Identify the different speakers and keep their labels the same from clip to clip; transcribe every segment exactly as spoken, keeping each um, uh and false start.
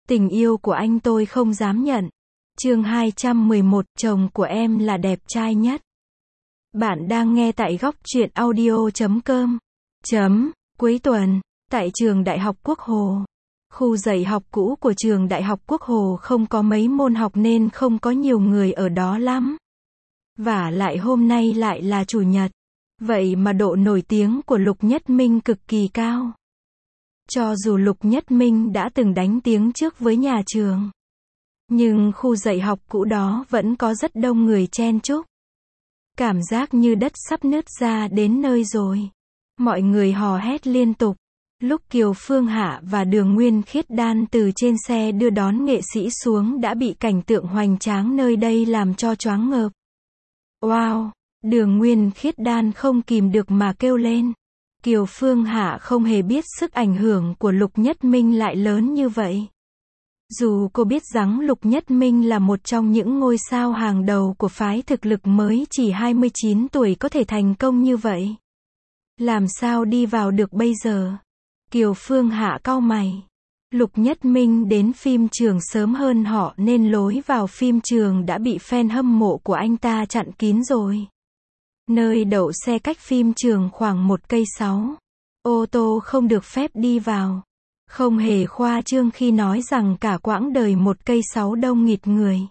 Speaker 1: Tình yêu của anh tôi không dám nhận. Chương hai trăm mười một, chồng của em là đẹp trai nhất. Bạn đang nghe tại góc truyện audio chấm com. Chấm, cuối tuần, tại trường Đại học Quốc Hồ. Khu dạy học cũ của trường Đại học Quốc Hồ không có mấy môn học nên không có nhiều người ở đó lắm. Vả lại hôm nay lại là chủ nhật. Vậy mà độ nổi tiếng của Lục Nhất Minh cực kỳ cao. Cho dù Lục Nhất Minh đã từng đánh tiếng trước với nhà trường, nhưng khu dạy học cũ đó vẫn có rất đông người chen chúc. Cảm giác như đất sắp nứt ra đến nơi rồi. Mọi người hò hét liên tục. Lúc Kiều Phương Hạ và Đường Nguyên Khiết Đan từ trên xe đưa đón nghệ sĩ xuống đã bị cảnh tượng hoành tráng nơi đây làm cho choáng ngợp. Wow! Đường Nguyên Khiết Đan không kìm được mà kêu lên. Kiều Phương Hạ không hề biết sức ảnh hưởng của Lục Nhất Minh lại lớn như vậy. Dù cô biết rằng Lục Nhất Minh là một trong những ngôi sao hàng đầu của phái thực lực mới chỉ hai mươi chín tuổi có thể thành công như vậy. Làm sao đi vào được bây giờ? Kiều Phương Hạ cau mày. Lục Nhất Minh đến phim trường sớm hơn họ nên lối vào phim trường đã bị fan hâm mộ của anh ta chặn kín rồi. Nơi đậu xe cách phim trường khoảng một cây sáu. Ô tô không được phép đi vào. Không hề khoa trương khi nói rằng cả quãng đời một cây sáu đông nghịt người.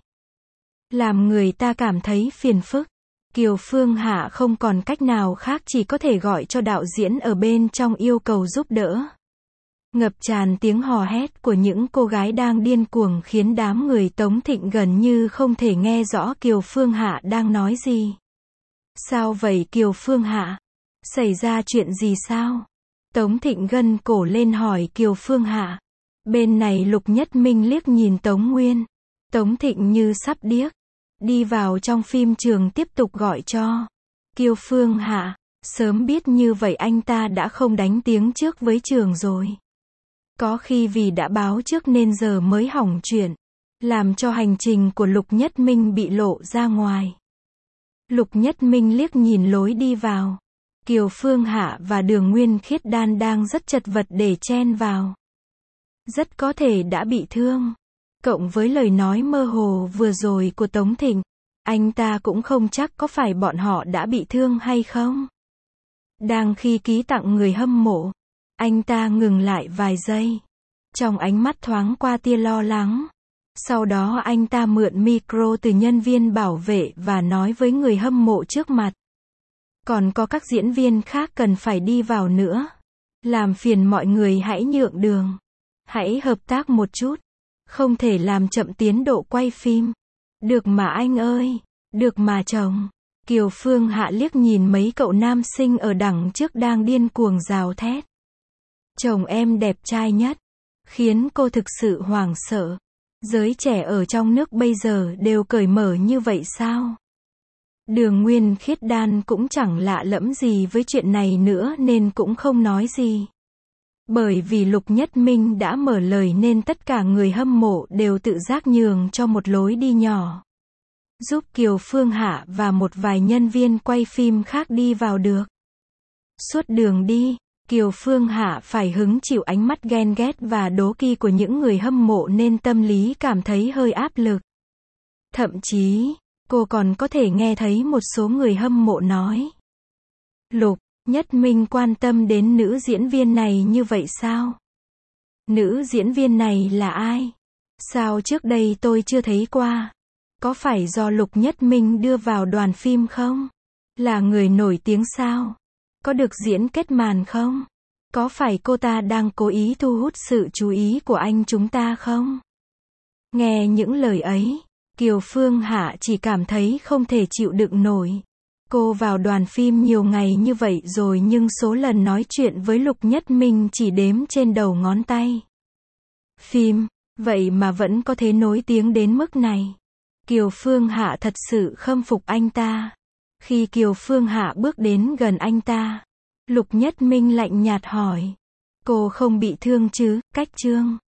Speaker 1: Làm người ta cảm thấy phiền phức. Kiều Phương Hạ không còn cách nào khác chỉ có thể gọi cho đạo diễn ở bên trong yêu cầu giúp đỡ. Ngập tràn tiếng hò hét của những cô gái đang điên cuồng khiến đám người Tống Thịnh gần như không thể nghe rõ Kiều Phương Hạ đang nói gì. Sao vậy Kiều Phương Hạ? Xảy ra chuyện gì sao? Tống Thịnh gân cổ lên hỏi Kiều Phương Hạ. Bên này Lục Nhất Minh liếc nhìn Tống Nguyên. Tống Thịnh như sắp điếc. Đi vào trong phim trường tiếp tục gọi cho Kiều Phương Hạ. Sớm biết như vậy anh ta đã không đánh tiếng trước với trường rồi. Có khi vì đã báo trước nên giờ mới hỏng chuyện. Làm cho hành trình của Lục Nhất Minh bị lộ ra ngoài. Lục Nhất Minh liếc nhìn lối đi vào. Kiều Phương Hạ và Đường Nguyên Khiết Đan đang rất chật vật để chen vào. Rất có thể đã bị thương. Cộng với lời nói mơ hồ vừa rồi của Tống Thịnh, anh ta cũng không chắc có phải bọn họ đã bị thương hay không. Đang khi ký tặng người hâm mộ, anh ta ngừng lại vài giây. Trong ánh mắt thoáng qua tia lo lắng. Sau đó anh ta mượn micro từ nhân viên bảo vệ và nói với người hâm mộ trước mặt. Còn có các diễn viên khác cần phải đi vào nữa. Làm phiền mọi người hãy nhượng đường. Hãy hợp tác một chút. Không thể làm chậm tiến độ quay phim. Được mà anh ơi. Được mà chồng. Kiều Phương Hạ liếc nhìn mấy cậu nam sinh ở đằng trước đang điên cuồng gào thét. Chồng em đẹp trai nhất. Khiến cô thực sự hoảng sợ. Giới trẻ ở trong nước bây giờ đều cởi mở như vậy sao? Đường Nguyên Khiết Đan cũng chẳng lạ lẫm gì với chuyện này nữa nên cũng không nói gì. Bởi vì Lục Nhất Minh đã mở lời nên tất cả người hâm mộ đều tự giác nhường cho một lối đi nhỏ. Giúp Kiều Phương Hạ và một vài nhân viên quay phim khác đi vào được. Suốt đường đi, Kiều Phương Hạ phải hứng chịu ánh mắt ghen ghét và đố kỵ của những người hâm mộ nên tâm lý cảm thấy hơi áp lực. Thậm chí, cô còn có thể nghe thấy một số người hâm mộ nói. Lục Nhất Minh quan tâm đến nữ diễn viên này như vậy sao? Nữ diễn viên này là ai? Sao trước đây tôi chưa thấy qua? Có phải do Lục Nhất Minh đưa vào đoàn phim không? Là người nổi tiếng sao? Có được diễn kết màn không? Có phải cô ta đang cố ý thu hút sự chú ý của anh chúng ta không? Nghe những lời ấy, Kiều Phương Hạ chỉ cảm thấy không thể chịu đựng nổi. Cô vào đoàn phim nhiều ngày như vậy rồi nhưng số lần nói chuyện với Lục Nhất Minh chỉ đếm trên đầu ngón tay. Phim, vậy mà vẫn có thể nổi tiếng đến mức này. Kiều Phương Hạ thật sự khâm phục anh ta. Khi Kiều Phương Hạ bước đến gần anh ta, Lục Nhất Minh lạnh nhạt hỏi. Cô không bị thương chứ, Cách Trương?